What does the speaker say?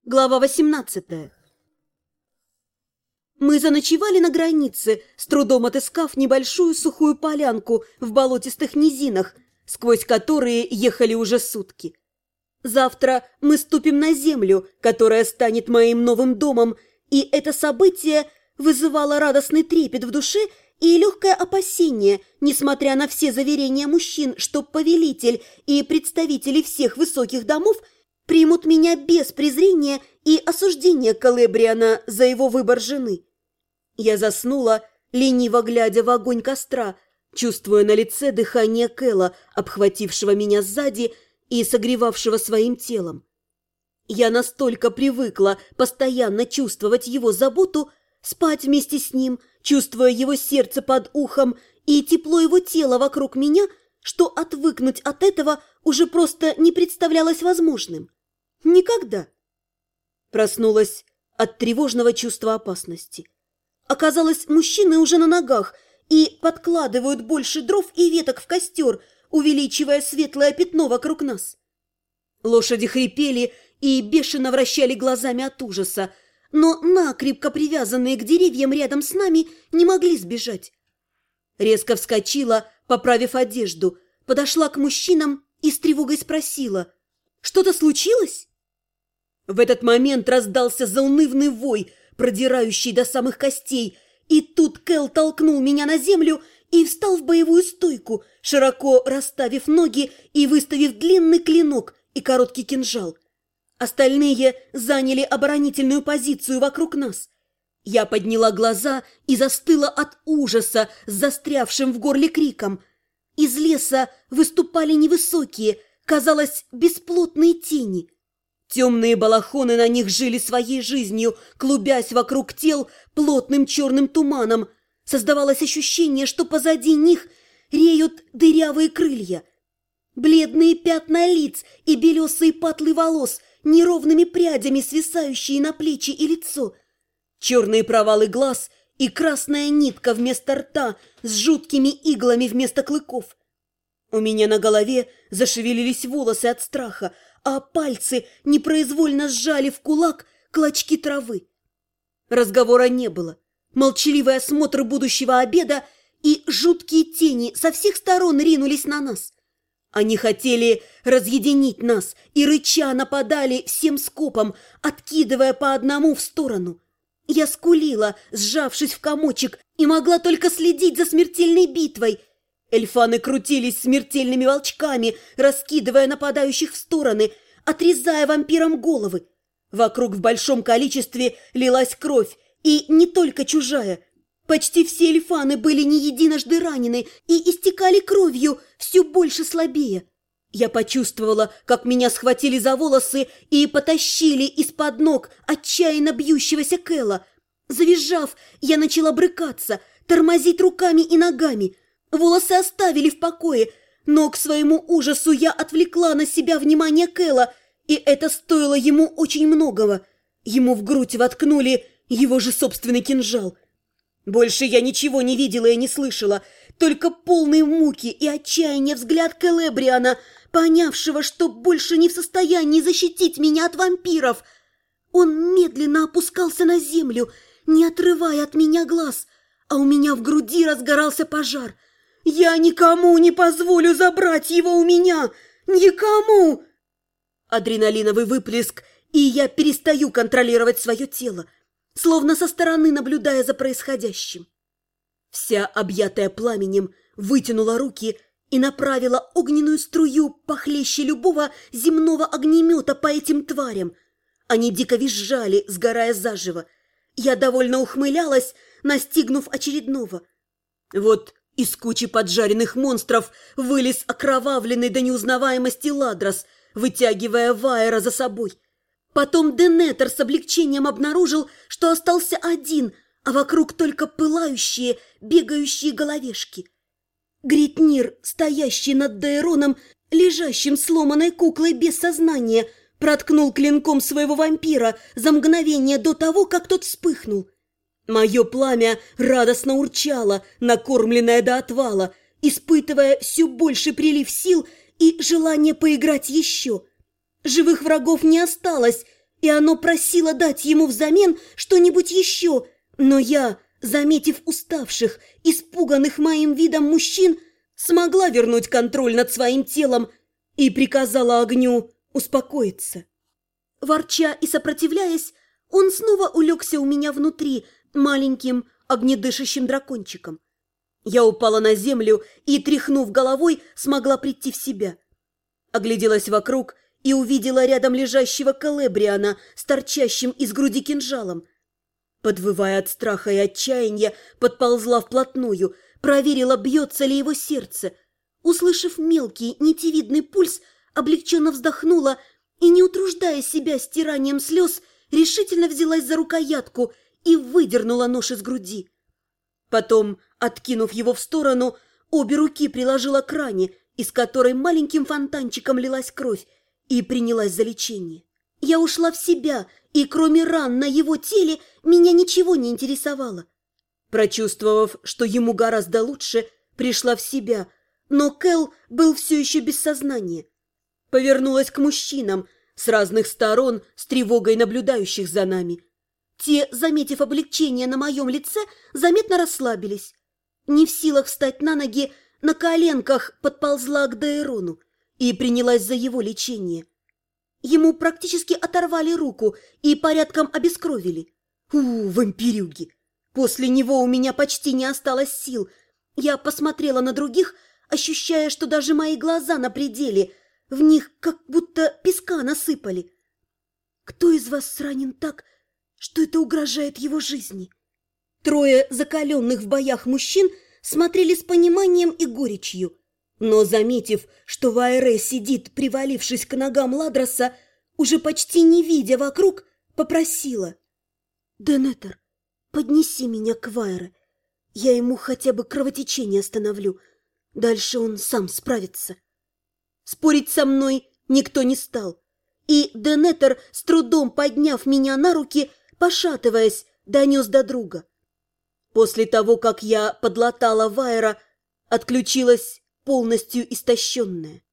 Глава 18. Мы заночевали на границе, с трудом отыскав небольшую сухую полянку в болотистых низинах, сквозь которые ехали уже сутки. Завтра мы ступим на землю, которая станет моим новым домом, и это событие вызывало радостный трепет в душе и легкое опасение, несмотря на все заверения мужчин, что повелитель и представители всех высоких домов примут меня без презрения и осуждения Калебриана за его выбор жены. Я заснула, лениво глядя в огонь костра, чувствуя на лице дыхание Кэла, обхватившего меня сзади и согревавшего своим телом. Я настолько привыкла постоянно чувствовать его заботу, спать вместе с ним, чувствуя его сердце под ухом и тепло его тела вокруг меня, что отвыкнуть от этого уже просто не представлялось возможным. Никогда. Проснулась от тревожного чувства опасности. Оказалось, мужчины уже на ногах и подкладывают больше дров и веток в костер, увеличивая светлое пятно вокруг нас. Лошади хрипели и бешено вращали глазами от ужаса, но накрепко привязанные к деревьям рядом с нами не могли сбежать. Резко вскочила, поправив одежду, подошла к мужчинам и с тревогой спросила: «Что-то случилось?» В этот момент раздался заунывный вой, продирающий до самых костей, и тут Кэл толкнул меня на землю и встал в боевую стойку, широко расставив ноги и выставив длинный клинок и короткий кинжал. Остальные заняли оборонительную позицию вокруг нас. Я подняла глаза и застыла от ужаса с застрявшим в горле криком. Из леса выступали невысокие, казалось, бесплотные тени. Темные балахоны на них жили своей жизнью, клубясь вокруг тел плотным черным туманом. Создавалось ощущение, что позади них реют дырявые крылья. Бледные пятна лиц и белесые патлы волос, неровными прядями свисающие на плечи и лицо. Черные провалы глаз и красная нитка вместо рта с жуткими иглами вместо клыков. У меня на голове зашевелились волосы от страха, а пальцы непроизвольно сжали в кулак клочки травы. Разговора не было. Молчаливый осмотр будущего обеда, и жуткие тени со всех сторон ринулись на нас. Они хотели разъединить нас и рыча нападали всем скопом, откидывая по одному в сторону. Я скулила, сжавшись в комочек, и могла только следить за смертельной битвой. Эльфаны крутились смертельными волчками, раскидывая нападающих в стороны, отрезая вампирам головы. Вокруг в большом количестве лилась кровь, и не только чужая. Почти все эльфаны были не единожды ранены и истекали кровью, все больше слабее. Я почувствовала, как меня схватили за волосы и потащили из-под ног отчаянно бьющегося Кэла. Завизжав, я начала брыкаться, тормозить руками и ногами. Волосы оставили в покое, но к своему ужасу я отвлекла на себя внимание Кэла, и это стоило ему очень многого. Ему в грудь воткнули его же собственный кинжал. Больше я ничего не видела и не слышала, только полные муки и отчаяния взгляд Калебриана, понявшего, что больше не в состоянии защитить меня от вампиров. Он медленно опускался на землю, не отрывая от меня глаз, а у меня в груди разгорался пожар. «Я никому не позволю забрать его у меня! Никому!» Адреналиновый выплеск, и я перестаю контролировать свое тело, словно со стороны наблюдая за происходящим. Вся объятая пламенем вытянула руки и направила огненную струю похлеще любого земного огнемета по этим тварям. Они дико визжали, сгорая заживо. Я довольно ухмылялась, настигнув очередного. Вот из кучи поджаренных монстров вылез окровавленный до неузнаваемости Ладрос, вытягивая Ваера за собой. Потом Денетер с облегчением обнаружил, что остался один, а вокруг только пылающие, бегающие головешки. Гритнир, стоящий над Дейроном, лежащим сломанной куклой без сознания, проткнул клинком своего вампира за мгновение до того, как тот вспыхнул. Мое пламя радостно урчало, накормленное до отвала, испытывая все больше прилив сил и желание поиграть еще. Живых врагов не осталось, и оно просило дать ему взамен что-нибудь еще, но я, заметив уставших, испуганных моим видом мужчин, смогла вернуть контроль над своим телом и приказала огню успокоиться. Ворча и сопротивляясь, он снова улегся у меня внутри маленьким огнедышащим дракончиком. Я упала на землю и, тряхнув головой, смогла прийти в себя. Огляделась вокруг и увидела рядом лежащего Келебриана с торчащим из груди кинжалом. Подвывая от страха и отчаяния, подползла вплотную, проверила, бьется ли его сердце. Услышав мелкий, нитевидный пульс, облегченно вздохнула и, не утруждая себя стиранием слез, решительно взялась за рукоятку и выдернула нож из груди. Потом, откинув его в сторону, обе руки приложила к ране, из которой маленьким фонтанчиком лилась кровь, и принялась за лечение. Я ушла в себя, и кроме ран на его теле меня ничего не интересовало. Прочувствовав, что ему гораздо лучше, пришла в себя, но Кэл был все еще без сознания. Повернулась к мужчинам, с разных сторон, с тревогой наблюдающих за нами. Те, заметив облегчение на моем лице, заметно расслабились. Не в силах встать на ноги, на коленках подползла к Дейрону и принялась за его лечение. Ему практически оторвали руку и порядком обескровили. Вампирюги! После него у меня почти не осталось сил. Я посмотрела на других, ощущая, что даже мои глаза на пределе, в них как будто песка насыпали. Кто из вас ранен так, что это угрожает его жизни? Трое закаленных в боях мужчин смотрели с пониманием и горечью, но, заметив, что Вайре сидит, привалившись к ногам Ладроса, уже почти не видя вокруг, попросила: «Денетер, поднеси меня к Вайре. Я ему хотя бы кровотечение остановлю. Дальше он сам справится». Спорить со мной никто не стал, и Денетер, с трудом подняв меня на руки, пошатываясь, донес до друга. После того, как я подлатала Вайра, отключилась полностью истощенная.